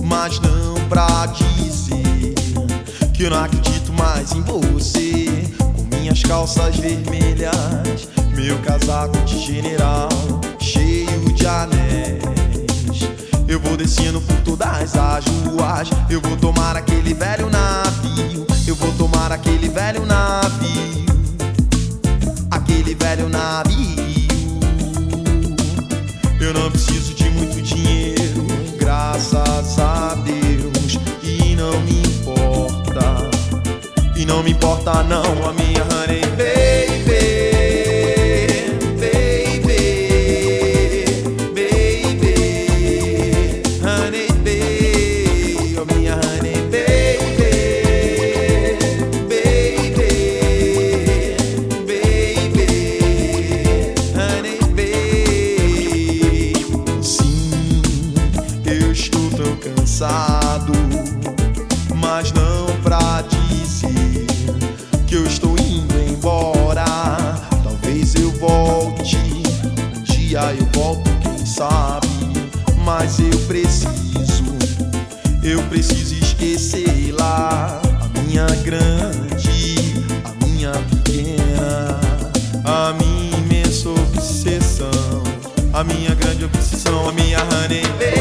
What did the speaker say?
mas não pra dizer que eu não acredito mais em você. Com minhas calças vermelhas, meu casaco de general cheio de anéis, eu vou descendo por todas as ruas. Eu vou tomar aquele velho navio, eu vou tomar aquele velho navio, aquele velho navio. Eu não preciso de muito dinheiro, graças a Deus, e não me importa, e não me importa não a minha honey baby. Cansado, mas não pra dizer que eu estou indo embora. Talvez eu volte, um dia eu volto, quem sabe. Mas eu preciso esquecer lá a minha grande, a minha pequena, a minha imensa obsessão, a minha grande obsessão, a minha honey baby.